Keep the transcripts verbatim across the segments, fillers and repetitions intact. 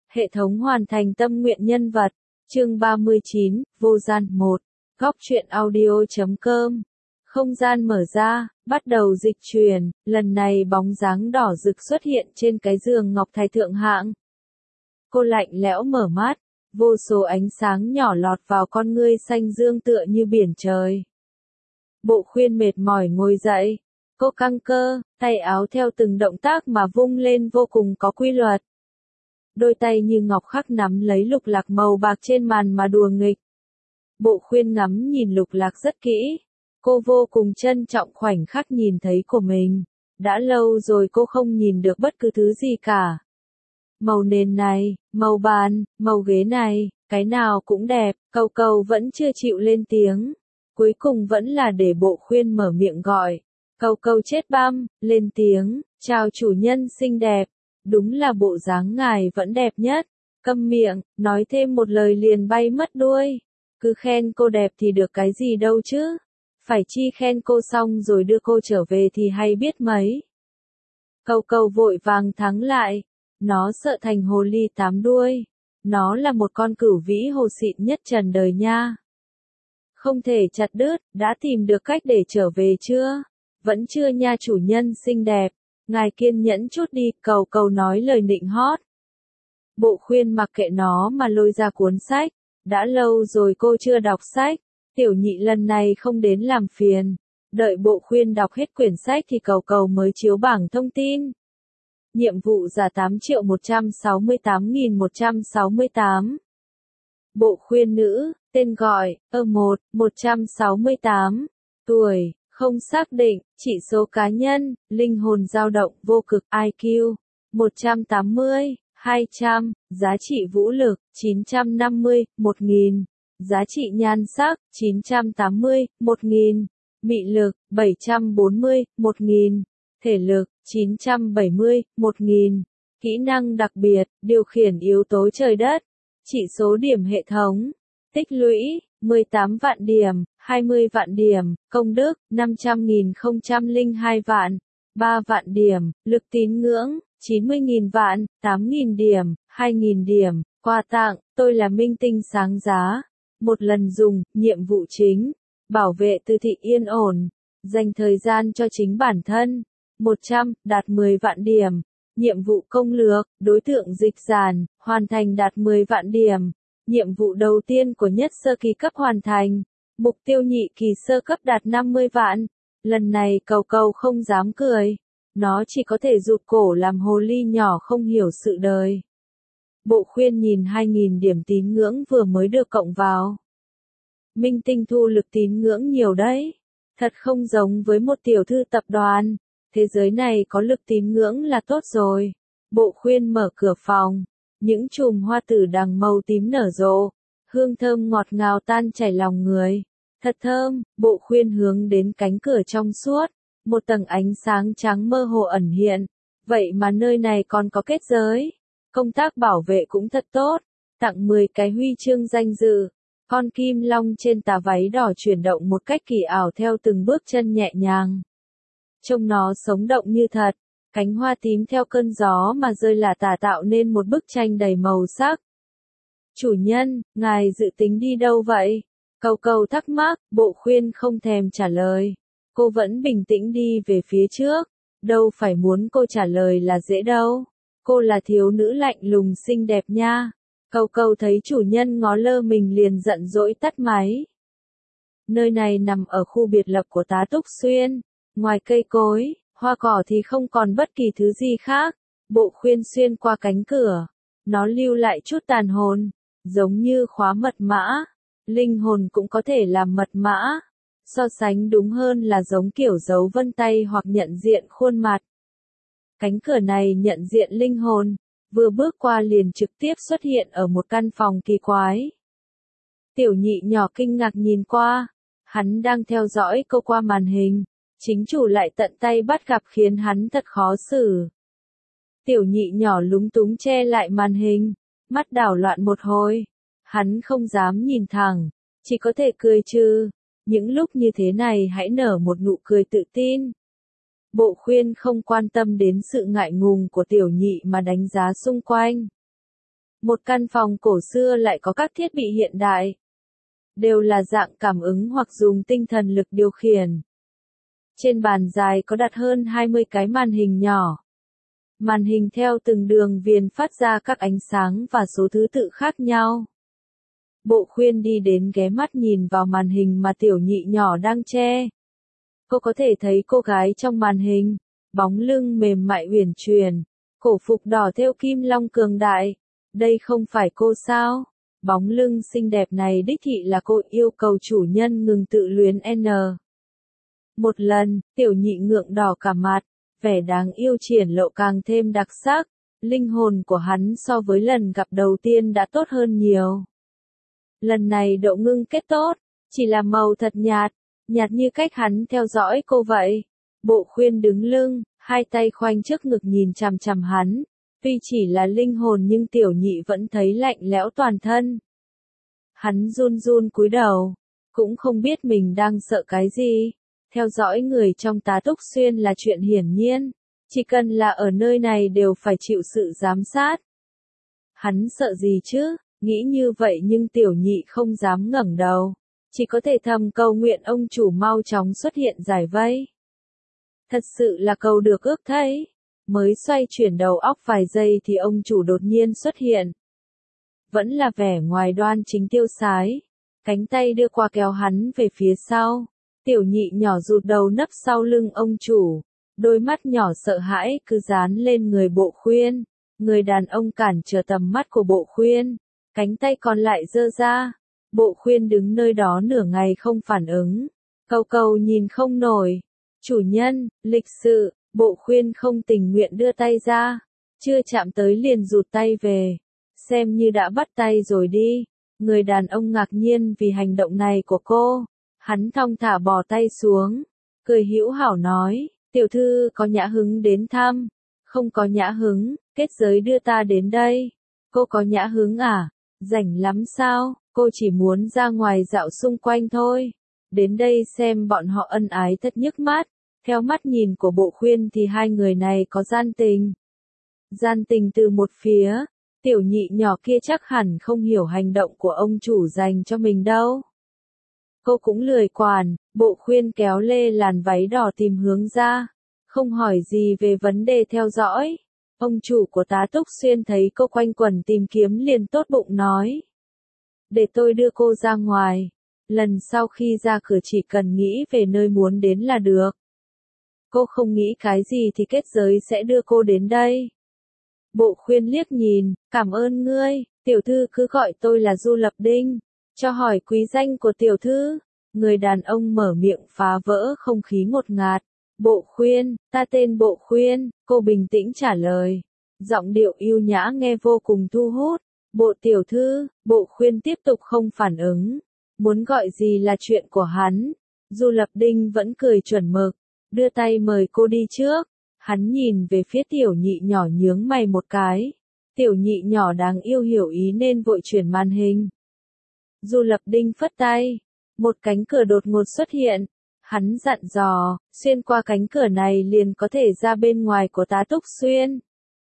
Hệ thống hoàn thành tâm nguyện nhân vật. Chương ba mươi chín, Vô gian một. Góc truyện audio chấm com. Không gian mở ra, bắt đầu dịch chuyển, lần này bóng dáng đỏ rực xuất hiện trên cái giường ngọc thạch thượng hạng. Cô lạnh lẽo mở mắt, vô số ánh sáng nhỏ lọt vào con ngươi xanh dương tựa như biển trời. Bộ Khuyên mệt mỏi ngồi dậy, cô căng cơ, tay áo theo từng động tác mà vung lên vô cùng có quy luật. Đôi tay như ngọc khắc nắm lấy lục lạc màu bạc trên màn mà đùa nghịch. Bộ Khuyên ngắm nhìn lục lạc rất kỹ. Cô vô cùng trân trọng khoảnh khắc nhìn thấy của mình. Đã lâu rồi cô không nhìn được bất cứ thứ gì cả. Màu nền này, màu bàn, màu ghế này, cái nào cũng đẹp, Cầu Cầu vẫn chưa chịu lên tiếng. Cuối cùng vẫn là để Bộ Khuyên mở miệng gọi. Cầu Cầu chết băm, lên tiếng, chào chủ nhân xinh đẹp. Đúng là bộ dáng ngài vẫn đẹp nhất. Câm miệng, nói thêm một lời liền bay mất đuôi. Cứ khen cô đẹp thì được cái gì đâu chứ. Phải chi khen cô xong rồi đưa cô trở về thì hay biết mấy. Cầu Cầu vội vàng thắng lại. Nó sợ thành hồ ly tám đuôi. Nó là một con cửu vĩ hồ xịn nhất trần đời nha. Không thể chặt đứt, đã tìm được cách để trở về chưa? Vẫn chưa nha chủ nhân xinh đẹp. Ngài kiên nhẫn chút đi, Cầu Cầu nói lời nịnh hót. Bộ Khuyên mặc kệ nó mà lôi ra cuốn sách. Đã lâu rồi cô chưa đọc sách. Tiểu nhị lần này không đến làm phiền. Đợi Bộ Khuyên đọc hết quyển sách thì Cầu Cầu mới chiếu bảng thông tin. Nhiệm vụ giả tám triệu một trăm sáu mươi tám nghìn một trăm sáu mươi tám. Bộ Khuyên nữ, tên gọi, ơ một, một trăm sáu mươi tám. Tuổi, không xác định, chỉ số cá nhân, linh hồn dao động vô cực, i kiu, một trăm tám mươi, hai trăm, giá trị vũ lực, chín trăm năm mươi, một nghìn, giá trị nhan sắc, chín trăm tám mươi, một nghìn, mị lực, bảy trăm bốn mươi, một nghìn, thể lực, chín trăm bảy mươi, một nghìn, kỹ năng đặc biệt, điều khiển yếu tố trời đất, chỉ số điểm hệ thống, tích lũy, mười tám vạn điểm, hai mươi vạn điểm, công đức, năm trăm nghìn không trăm lẻ hai vạn, ba vạn điểm, lực tín ngưỡng, chín mươi nghìn vạn, tám nghìn điểm, hai nghìn điểm, quà tặng, tôi là minh tinh sáng giá, một lần dùng, nhiệm vụ chính, bảo vệ Từ Thị yên ổn, dành thời gian cho chính bản thân, một trăm, đạt mười vạn điểm, nhiệm vụ công lược, đối tượng dịch giản, hoàn thành đạt mười vạn điểm. Nhiệm vụ đầu tiên của nhất sơ kỳ cấp hoàn thành. Mục tiêu nhị kỳ sơ cấp đạt năm mươi vạn. Lần này Cầu Cầu không dám cười. Nó chỉ có thể rụt cổ làm hồ ly nhỏ không hiểu sự đời. Bộ Khuyên nhìn hai nghìn điểm tín ngưỡng vừa mới được cộng vào. Minh tinh thu lực tín ngưỡng nhiều đấy. Thật không giống với một tiểu thư tập đoàn. Thế giới này có lực tín ngưỡng là tốt rồi. Bộ Khuyên mở cửa phòng. Những chùm hoa tử đằng màu tím nở rộ, hương thơm ngọt ngào tan chảy lòng người. Thật thơm, Bộ Khuyên hướng đến cánh cửa trong suốt, một tầng ánh sáng trắng mơ hồ ẩn hiện. Vậy mà nơi này còn có kết giới. Công tác bảo vệ cũng thật tốt, tặng mười cái huy chương danh dự. Con kim long trên tà váy đỏ chuyển động một cách kỳ ảo theo từng bước chân nhẹ nhàng. Trông nó sống động như thật. Cánh hoa tím theo cơn gió mà rơi lả tả tạo nên một bức tranh đầy màu sắc. Chủ nhân, ngài dự tính đi đâu vậy? Cầu Cầu thắc mắc, Bộ Khuyên không thèm trả lời. Cô vẫn bình tĩnh đi về phía trước. Đâu phải muốn cô trả lời là dễ đâu. Cô là thiếu nữ lạnh lùng xinh đẹp nha. Cầu Cầu thấy chủ nhân ngó lơ mình liền giận dỗi tắt máy. Nơi này nằm ở khu biệt lập của Tá Túc Xuyên. Ngoài cây cối, hoa cỏ thì không còn bất kỳ thứ gì khác. Bộ Khuyên xuyên qua cánh cửa. Nó lưu lại chút tàn hồn. Giống như khóa mật mã. Linh hồn cũng có thể làm mật mã. So sánh đúng hơn là giống kiểu dấu vân tay hoặc nhận diện khuôn mặt. Cánh cửa này nhận diện linh hồn. Vừa bước qua liền trực tiếp xuất hiện ở một căn phòng kỳ quái. Tiểu nhị nhỏ kinh ngạc nhìn qua. Hắn đang theo dõi cô qua màn hình. Chính chủ lại tận tay bắt gặp khiến hắn thật khó xử. Tiểu nhị nhỏ lúng túng che lại màn hình, mắt đảo loạn một hồi. Hắn không dám nhìn thẳng, chỉ có thể cười trừ. Những lúc như thế này hãy nở một nụ cười tự tin. Bộ Khuyên không quan tâm đến sự ngại ngùng của tiểu nhị mà đánh giá xung quanh. Một căn phòng cổ xưa lại có các thiết bị hiện đại. Đều là dạng cảm ứng hoặc dùng tinh thần lực điều khiển. Trên bàn dài có đặt hơn hai mươi cái màn hình nhỏ. Màn hình theo từng đường viền phát ra các ánh sáng và số thứ tự khác nhau. Bộ Khuyên đi đến ghé mắt nhìn vào màn hình mà tiểu nhị nhỏ đang che. Cô có thể thấy cô gái trong màn hình, bóng lưng mềm mại uyển chuyển, cổ phục đỏ thêu kim long cường đại. Đây không phải cô sao? Bóng lưng xinh đẹp này đích thị là cô, yêu cầu chủ nhân ngừng tự luyến N. Một lần, tiểu nhị ngượng đỏ cả mặt, vẻ đáng yêu triển lộ càng thêm đặc sắc, linh hồn của hắn so với lần gặp đầu tiên đã tốt hơn nhiều. Lần này độ ngưng kết tốt, chỉ là màu thật nhạt, nhạt như cách hắn theo dõi cô vậy. Bộ Khuyên đứng lưng, hai tay khoanh trước ngực nhìn chằm chằm hắn, tuy chỉ là linh hồn nhưng tiểu nhị vẫn thấy lạnh lẽo toàn thân. Hắn run run cúi đầu, cũng không biết mình đang sợ cái gì. Theo dõi người trong Tá Túc Xuyên là chuyện hiển nhiên, chỉ cần là ở nơi này đều phải chịu sự giám sát. Hắn sợ gì chứ, nghĩ như vậy nhưng tiểu nhị không dám ngẩng đầu, chỉ có thể thầm cầu nguyện ông chủ mau chóng xuất hiện giải vây. Thật sự là cầu được ước thấy, mới xoay chuyển đầu óc vài giây thì ông chủ đột nhiên xuất hiện. Vẫn là vẻ ngoài đoan chính tiêu sái, cánh tay đưa qua kéo hắn về phía sau. Tiểu nhị nhỏ rụt đầu nấp sau lưng ông chủ, đôi mắt nhỏ sợ hãi cứ dán lên người Bộ Khuyên. Người đàn ông cản trở tầm mắt của Bộ Khuyên, cánh tay còn lại giơ ra. Bộ Khuyên đứng nơi đó nửa ngày không phản ứng, câu câu nhìn không nổi. Chủ nhân, lịch sự, Bộ Khuyên không tình nguyện đưa tay ra, chưa chạm tới liền rụt tay về, xem như đã bắt tay rồi đi. Người đàn ông ngạc nhiên vì hành động này của cô. Hắn thong thả bỏ tay xuống, cười hữu hảo nói, tiểu thư có nhã hứng đến thăm, không có nhã hứng, kết giới đưa ta đến đây. Cô có nhã hứng à, rảnh lắm sao, cô chỉ muốn ra ngoài dạo xung quanh thôi. Đến đây xem bọn họ ân ái thật nhức mắt, theo mắt nhìn của Bộ Khuyên thì hai người này có gian tình. Gian tình từ một phía, tiểu nhị nhỏ kia chắc hẳn không hiểu hành động của ông chủ dành cho mình đâu. Cô cũng lười quản, Bộ Khuyên kéo lê làn váy đỏ tìm hướng ra, không hỏi gì về vấn đề theo dõi. Ông chủ của Tá Túc Xuyên thấy cô quanh quẩn tìm kiếm liền tốt bụng nói. Để tôi đưa cô ra ngoài, lần sau khi ra cửa chỉ cần nghĩ về nơi muốn đến là được. Cô không nghĩ cái gì thì kết giới sẽ đưa cô đến đây. Bộ Khuyên liếc nhìn, cảm ơn ngươi, tiểu thư cứ gọi tôi là Du Lập Đinh. Cho hỏi quý danh của tiểu thư, người đàn ông mở miệng phá vỡ không khí ngột ngạt. Bộ Khuyên, ta tên Bộ Khuyên, cô bình tĩnh trả lời. Giọng điệu yêu nhã nghe vô cùng thu hút. Bộ tiểu thư, Bộ Khuyên tiếp tục không phản ứng. Muốn gọi gì là chuyện của hắn. Du Lập Đinh vẫn cười chuẩn mực, đưa tay mời cô đi trước. Hắn nhìn về phía tiểu nhị nhỏ nhướng mày một cái. Tiểu nhị nhỏ đáng yêu hiểu ý nên vội chuyển màn hình. Du Lập Đinh phất tay, một cánh cửa đột ngột xuất hiện. Hắn dặn dò, xuyên qua cánh cửa này liền có thể ra bên ngoài của Tá Túc Xuyên.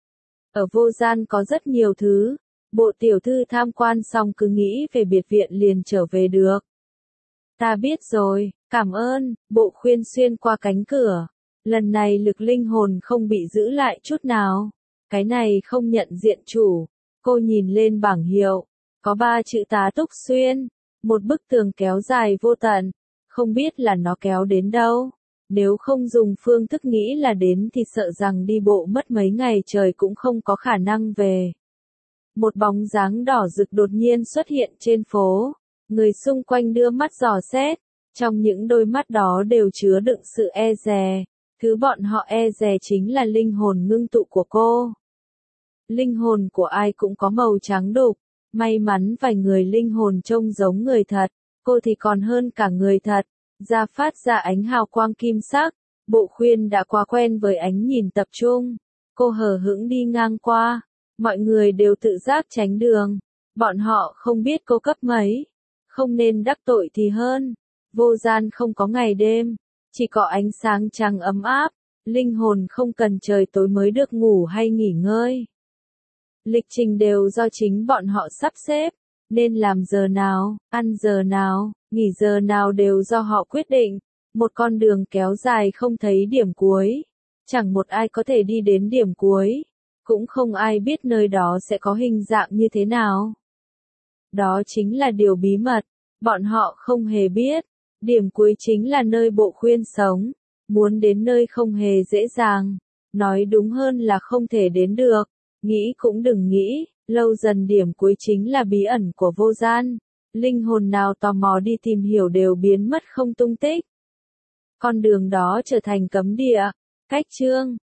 Ở vô gian có rất nhiều thứ, Bộ tiểu thư tham quan xong cứ nghĩ về biệt viện liền trở về được. Ta biết rồi, cảm ơn. Bộ Khuyên xuyên qua cánh cửa. Lần này lực linh hồn không bị giữ lại chút nào. Cái này không nhận diện chủ. Cô nhìn lên bảng hiệu. Có ba chữ Tá Túc Xuyên. Một bức tường kéo dài vô tận. Không biết là nó kéo đến đâu. Nếu không dùng phương thức nghĩ là đến thì sợ rằng đi bộ mất mấy ngày trời cũng không có khả năng về. Một bóng dáng đỏ rực đột nhiên xuất hiện trên phố. Người xung quanh đưa mắt dò xét. Trong những đôi mắt đó đều chứa đựng sự e dè. Thứ bọn họ e dè chính là linh hồn ngưng tụ của cô. Linh hồn của ai cũng có màu trắng đục. May mắn vài người linh hồn trông giống người thật. Cô thì còn hơn cả người thật. Da phát ra ánh hào quang kim sắc. Bộ Khuyên đã quá quen với ánh nhìn tập trung. Cô hờ hững đi ngang qua. Mọi người đều tự giác tránh đường. Bọn họ không biết cô cấp mấy. Không nên đắc tội thì hơn. Vô gian không có ngày đêm. Chỉ có ánh sáng trăng ấm áp. Linh hồn không cần trời tối mới được ngủ hay nghỉ ngơi. Lịch trình đều do chính bọn họ sắp xếp, nên làm giờ nào, ăn giờ nào, nghỉ giờ nào đều do họ quyết định. Một con đường kéo dài không thấy điểm cuối. Chẳng một ai có thể đi đến điểm cuối. Cũng không ai biết nơi đó sẽ có hình dạng như thế nào. Đó chính là điều bí mật. Bọn họ không hề biết. Điểm cuối chính là nơi Bộ Khuyên sống. Muốn đến nơi không hề dễ dàng. Nói đúng hơn là không thể đến được. Nghĩ cũng đừng nghĩ. Lâu dần điểm cuối chính là bí ẩn của vô gian. Linh hồn nào tò mò đi tìm hiểu đều biến mất không tung tích. Con đường đó trở thành cấm địa. Cách chương